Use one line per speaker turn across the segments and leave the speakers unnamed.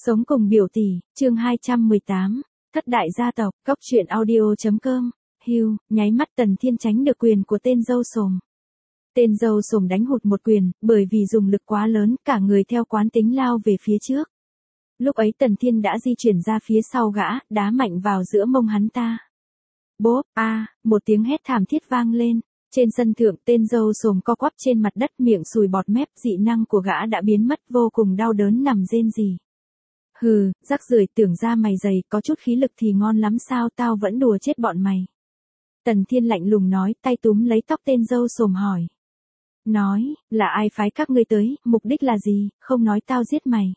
Sống cùng biểu tỷ, chương 218, thất đại gia tộc, góc truyện audio.com, hưu, nháy mắt Tần Thiên tránh được quyền của tên dâu sồm. Tên dâu sồm đánh hụt một quyền, bởi vì dùng lực quá lớn, cả người theo quán tính lao về phía trước. Lúc ấy Tần Thiên đã di chuyển ra phía sau gã, đá mạnh vào giữa mông hắn ta. Bốp, một tiếng hét thảm thiết vang lên. Trên sân thượng tên dâu sồm co quắp trên mặt đất, miệng sùi bọt mép, dị năng của gã đã biến mất, vô cùng đau đớn nằm rên rỉ. Hừ, rắc rưởi, tưởng ra mày dày, có chút khí lực thì ngon lắm sao, tao vẫn đùa chết bọn mày. Tần Thiên lạnh lùng nói, tay túm lấy tóc tên dâu sồm hỏi. Nói, là ai phái các ngươi tới, mục đích là gì, không nói tao giết mày.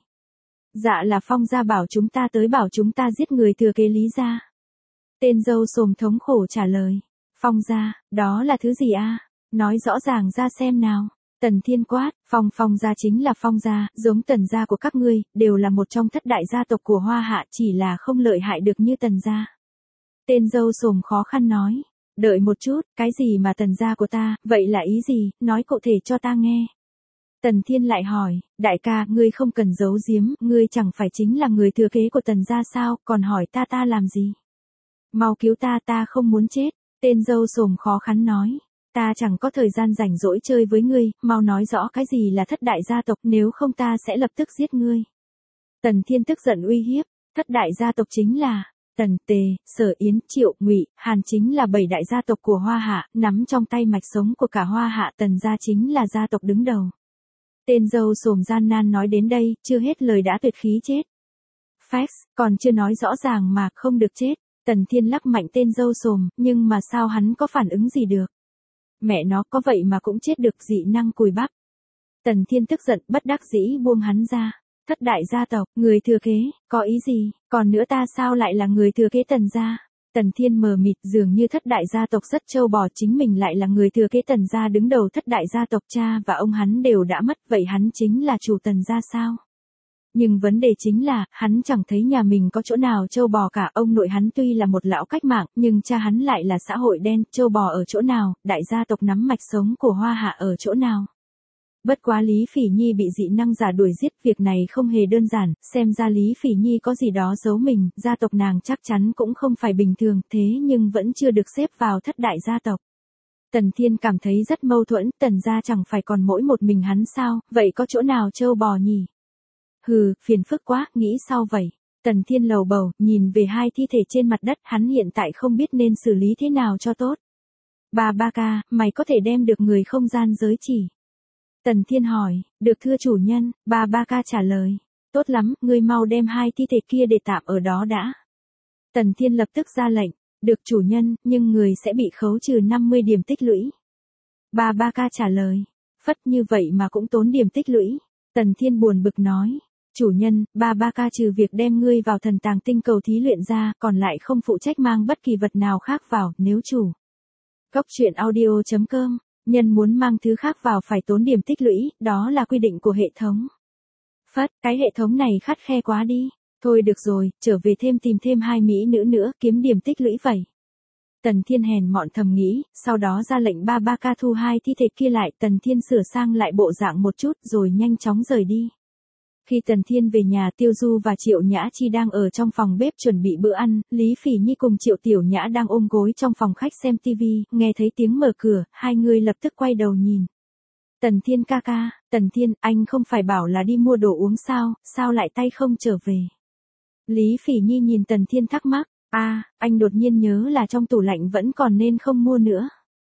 Dạ là Phong gia bảo chúng ta tới, bảo chúng ta giết người thừa kế Lý gia. Tên dâu sồm thống khổ trả lời. Phong gia, đó là thứ gì a? Nói rõ ràng ra xem nào. Tần Thiên quát, Phong gia chính là Phong gia, giống Tần gia của các ngươi, đều là một trong thất đại gia tộc của Hoa Hạ, chỉ là không lợi hại được như Tần gia. Tên dâu sồm khó khăn nói, đợi một chút, cái gì mà Tần gia của ta, vậy là ý gì, nói cụ thể cho ta nghe. Tần Thiên lại hỏi, đại ca, ngươi không cần giấu giếm, ngươi chẳng phải chính là người thừa kế của Tần gia sao, còn hỏi ta làm gì? Mau cứu ta không muốn chết. Tên dâu sồm khó khăn nói, ta chẳng có thời gian rảnh rỗi chơi với ngươi, mau nói rõ cái gì là thất đại gia tộc, nếu không ta sẽ lập tức giết ngươi. Tần Thiên tức giận uy hiếp, thất đại gia tộc chính là Tần, Tề, Sở, Yến, Triệu, Ngụy, Hàn, chính là 7 đại gia tộc của Hoa Hạ, nắm trong tay mạch sống của cả Hoa Hạ. Tần gia chính là gia tộc đứng đầu. Tên dâu sồm gian nan nói đến đây, chưa hết lời đã tuyệt khí chết. Fax, còn chưa nói rõ ràng mà, không được chết. Tần Thiên lắc mạnh tên dâu sồm, nhưng mà sao hắn có phản ứng gì được? Mẹ nó, có vậy mà cũng chết được, dị năng cùi bắp. Tần Thiên tức giận, bất đắc dĩ buông hắn ra. Thất đại gia tộc, người thừa kế, có ý gì? Còn nữa ta sao lại là người thừa kế Tần gia? Tần Thiên mờ mịt, dường như thất đại gia tộc rất trâu bò, chính mình lại là người thừa kế Tần gia đứng đầu thất đại gia tộc, cha và ông hắn đều đã mất, vậy hắn chính là chủ Tần gia sao? Nhưng vấn đề chính là, hắn chẳng thấy nhà mình có chỗ nào trâu bò cả. Ông nội hắn tuy là một lão cách mạng, nhưng cha hắn lại là xã hội đen, trâu bò ở chỗ nào, đại gia tộc nắm mạch sống của Hoa Hạ ở chỗ nào. Bất quá Lý Phỉ Nhi bị dị năng giả đuổi giết, việc này không hề đơn giản, xem ra Lý Phỉ Nhi có gì đó giấu mình, gia tộc nàng chắc chắn cũng không phải bình thường, thế nhưng vẫn chưa được xếp vào thất đại gia tộc. Tần Thiên cảm thấy rất mâu thuẫn, Tần gia chẳng phải còn mỗi một mình hắn sao, vậy có chỗ nào trâu bò nhỉ? Hừ, phiền phức quá, nghĩ sao vậy? Tần Thiên lầu bầu, nhìn về hai thi thể trên mặt đất, hắn hiện tại không biết nên xử lý thế nào cho tốt. Ba ca, mày có thể đem được người không gian giới chỉ? Tần Thiên hỏi, được thưa chủ nhân, ba ca trả lời. Tốt lắm, ngươi mau đem hai thi thể kia để tạm ở đó đã. Tần Thiên lập tức ra lệnh, được chủ nhân, nhưng người sẽ bị khấu trừ 50 điểm tích lũy. Ba ca trả lời, phất như vậy mà cũng tốn điểm tích lũy. Tần Thiên buồn bực nói. Chủ nhân, ba ca trừ việc đem ngươi vào thần tàng tinh cầu thí luyện ra, còn lại không phụ trách mang bất kỳ vật nào khác vào, nếu chủ. Góc truyện audio.com, nhân muốn mang thứ khác vào phải tốn điểm tích lũy, đó là quy định của hệ thống. Phất, cái hệ thống này khắt khe quá đi. Thôi được rồi, trở về tìm thêm 2 mỹ nữ nữa, kiếm điểm tích lũy vậy. Tần Thiên hèn mọn thầm nghĩ, sau đó ra lệnh ba ca thu 2 thi thể kia lại. Tần Thiên sửa sang lại bộ dạng một chút rồi nhanh chóng rời đi. Khi Tần Thiên về nhà, Tiêu Du và Triệu Nhã Chi đang ở trong phòng bếp chuẩn bị bữa ăn, Lý Phỉ Nhi cùng Triệu Tiểu Nhã đang ôm gối trong phòng khách xem tivi, nghe thấy tiếng mở cửa, hai người lập tức quay đầu nhìn. Tần Thiên ca, Tần Thiên, anh không phải bảo là đi mua đồ uống sao lại tay không trở về? Lý Phỉ Nhi nhìn Tần Thiên thắc mắc, anh đột nhiên nhớ là trong tủ lạnh vẫn còn nên không mua nữa.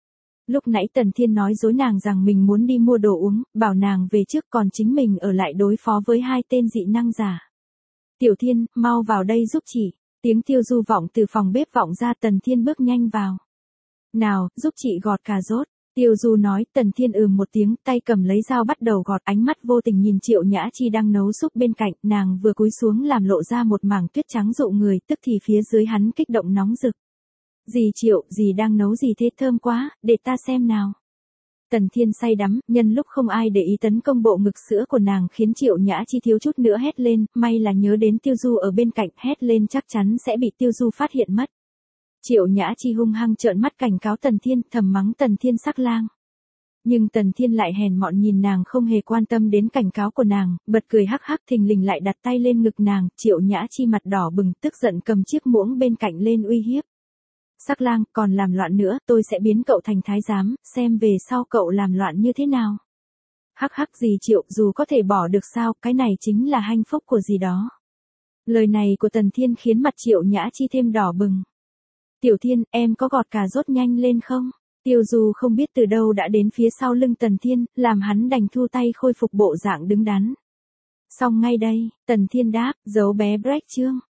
Lúc nãy Tần Thiên nói dối nàng rằng mình muốn đi mua đồ uống, bảo nàng về trước còn chính mình ở lại đối phó với 2 tên dị năng giả. Tiểu Thiên, mau vào đây giúp chị. Tiếng Tiêu Du vọng từ phòng bếp vọng ra. Tần Thiên bước nhanh vào. Nào, giúp chị gọt cà rốt. Tiêu Du nói. Tần Thiên một tiếng, tay cầm lấy dao bắt đầu gọt, ánh mắt vô tình nhìn Triệu Nhã Chi đang nấu súp bên cạnh, nàng vừa cúi xuống làm lộ ra một mảng tuyết trắng dụ người, tức thì phía dưới hắn kích động nóng rực. Dì Triệu, dì đang nấu gì thế, thơm quá, để ta xem nào. Tần Thiên say đắm, nhân lúc không ai để ý tấn công bộ ngực sữa của nàng khiến Triệu Nhã Chi thiếu chút nữa hét lên, may là nhớ đến Tiêu Du ở bên cạnh, hét lên chắc chắn sẽ bị Tiêu Du phát hiện mất. Triệu Nhã Chi hung hăng trợn mắt cảnh cáo Tần Thiên, thầm mắng Tần Thiên sắc lang. Nhưng Tần Thiên lại hèn mọn nhìn nàng không hề quan tâm đến cảnh cáo của nàng, bật cười hắc hắc thình lình lại đặt tay lên ngực nàng, Triệu Nhã Chi mặt đỏ bừng tức giận cầm chiếc muỗng bên cạnh lên uy hiếp. Sắc lang, còn làm loạn nữa, tôi sẽ biến cậu thành thái giám, xem về sau cậu làm loạn như thế nào. Hắc hắc gì Triệu, dù có thể bỏ được sao, cái này chính là hạnh phúc của gì đó. Lời này của Tần Thiên khiến mặt Triệu Nhã Chi thêm đỏ bừng. Tiểu Thiên, em có gọt cà rốt nhanh lên không? Tiêu Du không biết từ đâu đã đến phía sau lưng Tần Thiên, làm hắn đành thu tay khôi phục bộ dạng đứng đắn. Xong ngay đây, Tần Thiên đáp, giấu bé Break Trương.